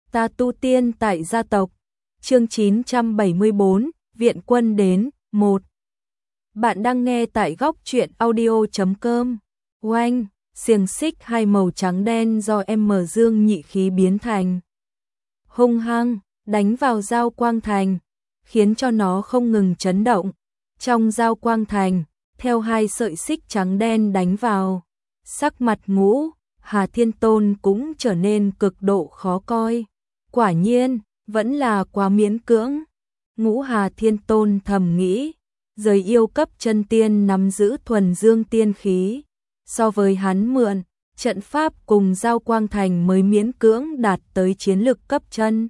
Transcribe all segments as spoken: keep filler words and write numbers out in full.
Ta tu tiên tại gia tộc. Chương chín trăm bảy mươi tư, viện quân đến. một. Bạn đang nghe tại góc truyện audio chấm com. Oanh, xiềng xích hai màu trắng đen do em mở dương nhị khí biến thành. Hung hăng, đánh vào Giao Quang Thành, khiến cho nó không ngừng chấn động. Trong Giao Quang Thành, theo hai sợi xích trắng đen đánh vào, sắc mặt Ngũ Hà Thiên Tôn cũng trở nên cực độ khó coi. Quả nhiên, vẫn là quá miễn cưỡng. Ngũ Hà Thiên Tôn thầm nghĩ, giới yêu cấp chân tiên nắm giữ thuần dương tiên khí. So với hắn mượn, trận pháp cùng Giao Quang Thành mới miễn cưỡng đạt tới chiến lực cấp chân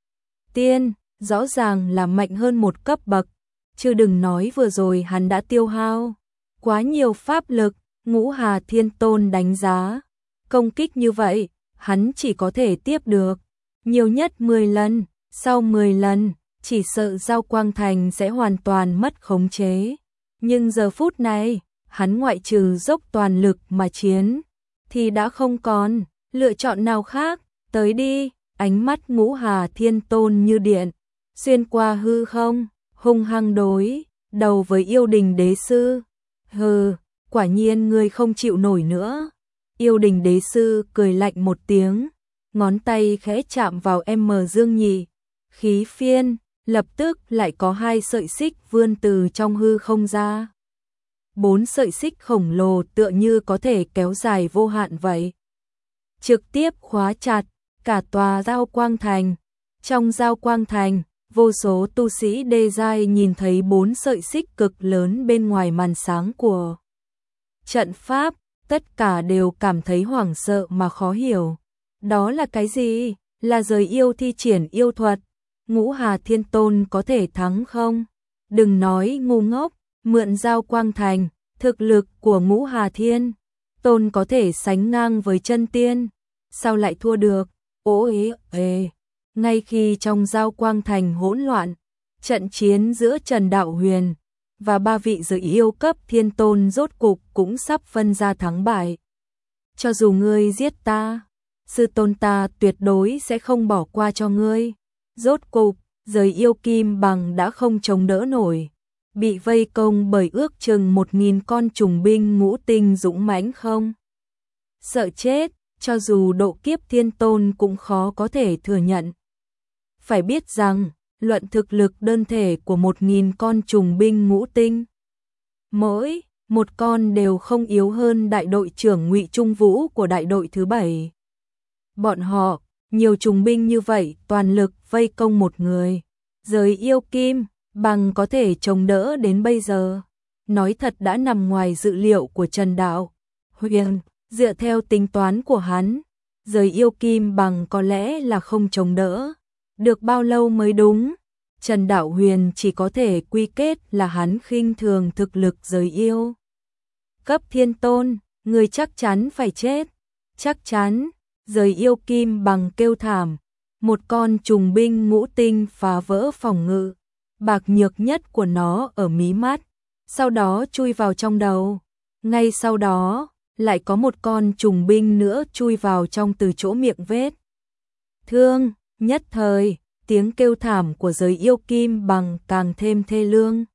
tiên, rõ ràng là mạnh hơn một cấp bậc. Chứ đừng nói vừa rồi hắn đã tiêu hao quá nhiều pháp lực. Ngũ Hà Thiên Tôn đánh giá, công kích như vậy, hắn chỉ có thể tiếp được nhiều nhất mười lần, sau mười lần, chỉ sợ Giao Quang Thành sẽ hoàn toàn mất khống chế. Nhưng giờ phút này, hắn ngoại trừ dốc toàn lực mà chiến, thì đã không còn lựa chọn nào khác. Tới đi, ánh mắt Ngũ Hà Thiên Tôn như điện, xuyên qua hư không, hung hăng đối đầu với Yêu Đình Đế Sư. Hừ, quả nhiên ngươi không chịu nổi nữa. Yêu Đình Đế Sư cười lạnh một tiếng, ngón tay khẽ chạm vào em mở dương nhị khí phiên, lập tức lại có hai sợi xích vươn từ trong hư không ra. Bốn sợi xích khổng lồ tựa như có thể kéo dài vô hạn vậy, trực tiếp khóa chặt cả tòa Giao Quang Thành. Trong Giao Quang Thành, vô số tu sĩ đê giai nhìn thấy bốn sợi xích cực lớn bên ngoài màn sáng của trận pháp, tất cả đều cảm thấy hoảng sợ mà khó hiểu. Đó là cái gì? Là giới yêu thi triển yêu thuật? Ngũ Hà Thiên Tôn có thể thắng không? Đừng nói ngu ngốc, mượn Giao Quang Thành, thực lực của Ngũ Hà Thiên Tôn có thể sánh ngang với chân tiên, sao lại thua được? Ố ế ê. Ngay khi trong Giao Quang Thành hỗn loạn, trận chiến giữa Trần Đạo Huyền và ba vị giới yêu cấp thiên tôn rốt cục cũng sắp phân ra thắng bại. Cho dù ngươi giết ta, sư tôn ta tuyệt đối sẽ không bỏ qua cho ngươi. Rốt cục, giới yêu kim bằng đã không chống đỡ nổi, bị vây công bởi ước chừng một nghìn con trùng binh ngũ tinh dũng mãnh không sợ chết, cho dù độ kiếp thiên tôn cũng khó có thể thừa nhận. Phải biết rằng, luận thực lực đơn thể của một nghìn con trùng binh ngũ tinh, mỗi một con đều không yếu hơn đại đội trưởng Ngụy Trung Vũ của đại đội thứ bảy. Bọn họ, nhiều trùng binh như vậy, toàn lực vây công một người, giới yêu kim bằng có thể chống đỡ đến bây giờ, nói thật đã nằm ngoài dự liệu của Trần Đạo Huyền. Dựa theo tính toán của hắn, giới yêu kim bằng có lẽ là không chống đỡ được bao lâu mới đúng. Trần Đạo Huyền chỉ có thể quy kết là hắn khinh thường thực lực giới yêu cấp thiên tôn. Người chắc chắn phải chết. Chắc chắn. Giới yêu kim bằng kêu thảm. Một con trùng binh ngũ tinh phá vỡ phòng ngự bạc nhược nhất của nó ở mí mắt, sau đó chui vào trong đầu. Ngay sau đó, lại có một con trùng binh nữa chui vào trong từ chỗ miệng vết thương. Nhất thời, tiếng kêu thảm của giới yêu kim bằng càng thêm thê lương.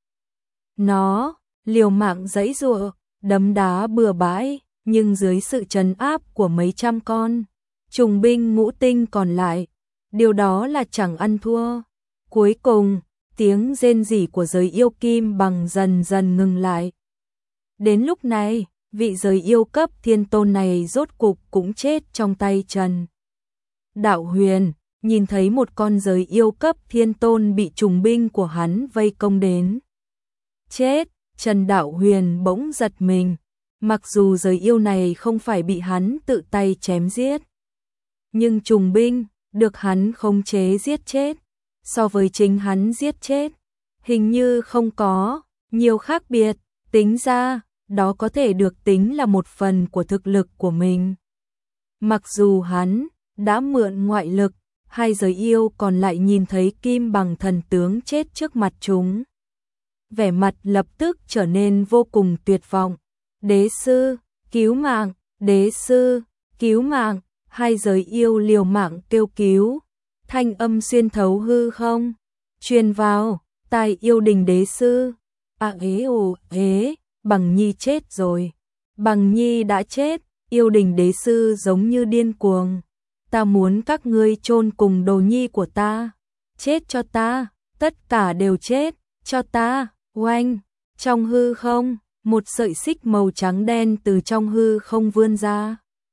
Nó liều mạng giãy giụa, đấm đá bừa bãi, nhưng dưới sự trấn áp của mấy trăm con trùng binh ngũ tinh còn lại, điều đó là chẳng ăn thua. Cuối cùng, tiếng rên rỉ của giới yêu kim bằng dần dần ngừng lại. Đến lúc này, vị giới yêu cấp thiên tôn này rốt cục cũng chết trong tay Trần Đạo Huyền. Nhìn thấy một con giới yêu cấp thiên tôn bị trùng binh của hắn vây công đến chết, Trần Đạo Huyền bỗng giật mình. Mặc dù giới yêu này không phải bị hắn tự tay chém giết, nhưng trùng binh được hắn khống chế giết chết, so với chính hắn giết chết, hình như không có nhiều khác biệt. Tính ra, đó có thể được tính là một phần của thực lực của mình. Mặc dù hắn đã mượn ngoại lực, hai giới yêu còn lại nhìn thấy kim bằng thần tướng chết trước mặt chúng, vẻ mặt lập tức trở nên vô cùng tuyệt vọng. Đế sư, cứu mạng, đế sư, cứu mạng. Hai giới yêu liều mạng kêu cứu. Thanh âm xuyên thấu hư không, truyền vào tai Yêu Đình đế sư. À ế ồ ế, Bằng Nhi chết rồi. Bằng Nhi đã chết. Yêu Đình đế sư giống như điên cuồng. Ta muốn các ngươi chôn cùng đồ nhi của ta. Chết cho ta, tất cả đều chết, cho ta. Oanh, trong hư không, một sợi xích màu trắng đen từ trong hư không vươn ra.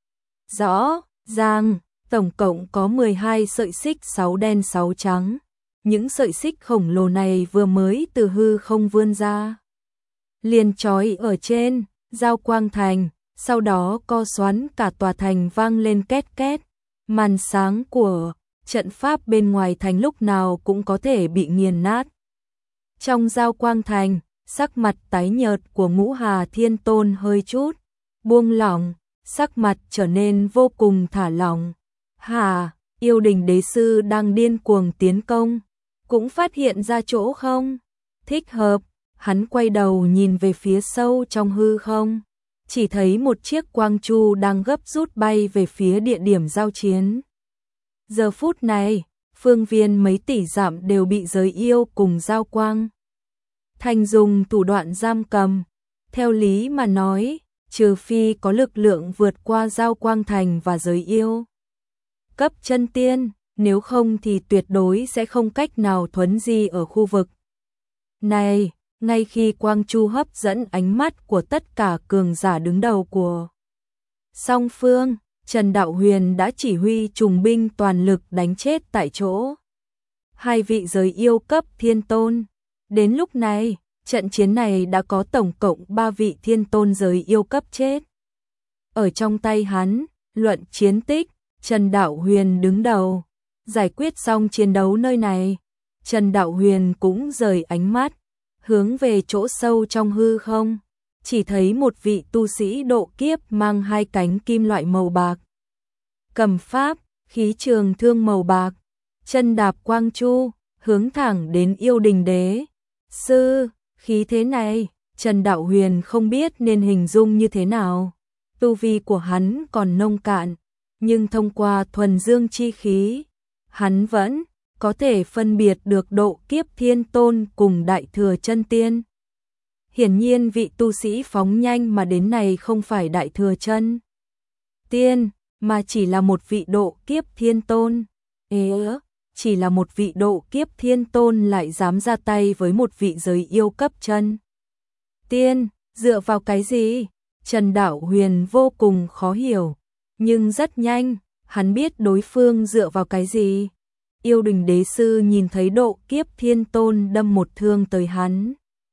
Rõ ràng, tổng cộng có mười hai sợi xích, sáu đen sáu trắng. Những sợi xích khổng lồ này vừa mới từ hư không vươn ra, liền trói ở trên Giao Quang Thành, sau đó co xoắn cả tòa thành vang lên két két. Màn sáng của trận pháp bên ngoài thành lúc nào cũng có thể bị nghiền nát. Trong Giao Quang Thành, sắc mặt tái nhợt của Ngũ Hà Thiên Tôn hơi chút buông lỏng, sắc mặt trở nên vô cùng thả lỏng. Hà, Yêu Đình đế sư đang điên cuồng tiến công, cũng phát hiện ra chỗ không thích hợp, hắn quay đầu nhìn về phía sâu trong hư không, chỉ thấy một chiếc quang chu đang gấp rút bay về phía địa điểm giao chiến. Giờ phút này, phương viên mấy tỷ dặm đều bị giới yêu cùng Giao Quang Thành dùng thủ đoạn giam cầm. Theo lý mà nói, trừ phi có lực lượng vượt qua Giao Quang Thành và giới yêu cấp chân tiên, nếu không thì tuyệt đối sẽ không cách nào thuấn di ở khu vực này. Ngay khi quang chu hấp dẫn ánh mắt của tất cả cường giả đứng đầu của song phương, Trần Đạo Huyền đã chỉ huy trùng binh toàn lực đánh chết tại chỗ hai vị giới yêu cấp thiên tôn. Đến lúc này, trận chiến này đã có tổng cộng ba vị thiên tôn giới yêu cấp chết. Ở trong tay hắn, luận chiến tích, Trần Đạo Huyền đứng đầu. Giải quyết xong chiến đấu nơi này, Trần Đạo Huyền cũng rời ánh mắt, hướng về chỗ sâu trong hư không, chỉ thấy một vị tu sĩ độ kiếp mang hai cánh kim loại màu bạc, cầm pháp, khí trường thương màu bạc, chân đạp quang chu, hướng thẳng đến Yêu Đình đế sư. Khí thế này, Trần Đạo Huyền không biết nên hình dung như thế nào. Tu vi của hắn còn nông cạn, nhưng thông qua thuần dương chi khí, hắn vẫn có thể phân biệt được độ kiếp thiên tôn cùng đại thừa chân tiên. Hiển nhiên vị tu sĩ phóng nhanh mà đến này không phải đại thừa chân tiên, mà chỉ là một vị độ kiếp thiên tôn. Ê ớ, chỉ là một vị độ kiếp thiên tôn lại dám ra tay với một vị giới yêu cấp chân tiên, dựa vào cái gì? Trần Đạo Huyền vô cùng khó hiểu, nhưng rất nhanh, hắn biết đối phương dựa vào cái gì. Yêu Đình đế sư nhìn thấy độ kiếp thiên tôn đâm một thương tới hắn,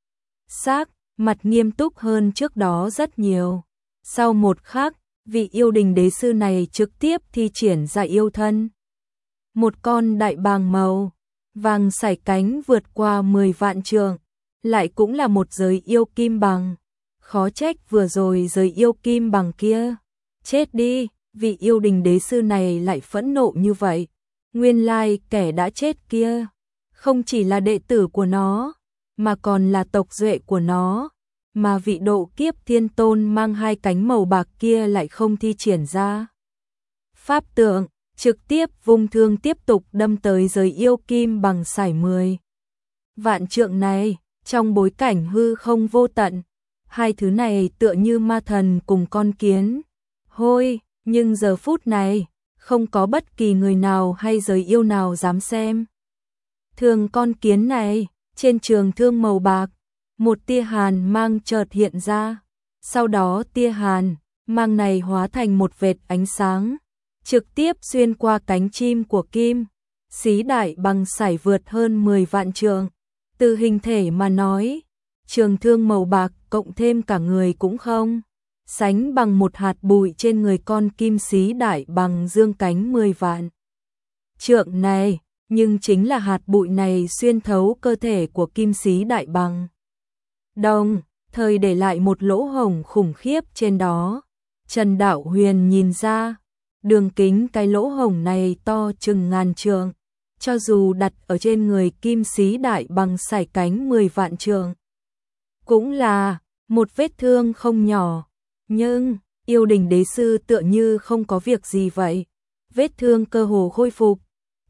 sắc mặt nghiêm túc hơn trước đó rất nhiều. Sau một khắc, vị Yêu Đình đế sư này trực tiếp thi triển ra yêu thân. Một con đại bàng màu vàng sải cánh vượt qua mười vạn trượng, lại cũng là một giới yêu kim bằng. Khó trách vừa rồi giới yêu kim bằng kia chết đi, vị Yêu Đình đế sư này lại phẫn nộ như vậy. Nguyên lai kẻ đã chết kia không chỉ là đệ tử của nó, mà còn là tộc duệ của nó, mà vị độ kiếp thiên tôn mang hai cánh màu bạc kia lại không thi triển ra pháp tượng, trực tiếp vung thương tiếp tục đâm tới giới yêu kim bằng sải mười vạn trượng này. Trong bối cảnh hư không vô tận, hai thứ này tựa như ma thần cùng con kiến hôi, nhưng giờ phút này không có bất kỳ người nào hay giới yêu nào dám xem thường con kiến này. Trên trường thương màu bạc, một tia hàn mang chợt hiện ra, sau đó tia hàn mang này hóa thành một vệt ánh sáng, trực tiếp xuyên qua cánh chim của kim xí đại bằng sải vượt hơn mười vạn trượng. Từ hình thể mà nói, trường thương màu bạc cộng thêm cả người cũng không sánh bằng một hạt bụi trên người con kim xí đại bằng dương cánh mười vạn trượng này, nhưng chính là hạt bụi này xuyên thấu cơ thể của kim xí đại bằng, đồng thời để lại một lỗ hổng khủng khiếp trên đó. Trần Đạo Huyền nhìn ra, đường kính cái lỗ hổng này to chừng ngàn trượng, cho dù đặt ở trên người kim xí đại bằng sải cánh mười vạn trượng, cũng là một vết thương không nhỏ. Nhưng Yêu Đình đế sư tựa như không có việc gì vậy, vết thương cơ hồ khôi phục,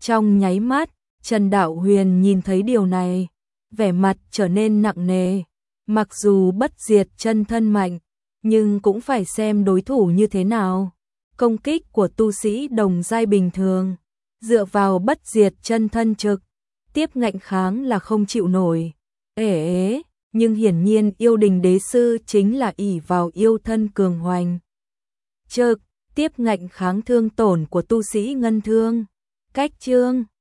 Trong nháy mắt, Trần Đạo Huyền nhìn thấy điều này, vẻ mặt trở nên nặng nề. Mặc dù bất diệt chân thân mạnh, nhưng cũng phải xem đối thủ như thế nào. Công kích của tu sĩ đồng giai bình thường, dựa vào bất diệt chân thân trực, tiếp ngạnh kháng là không chịu nổi. Ế ế, nhưng hiển nhiên yêu đình đế sư chính là ỷ vào yêu thân cường hoành. Trực, tiếp ngạnh kháng thương tổn của tu sĩ ngân thương. Cách chương